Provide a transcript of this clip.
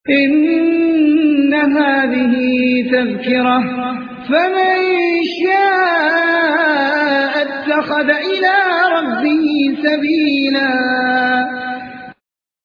إن هذه تذكرة فمن شاء اتخذ إلى ربه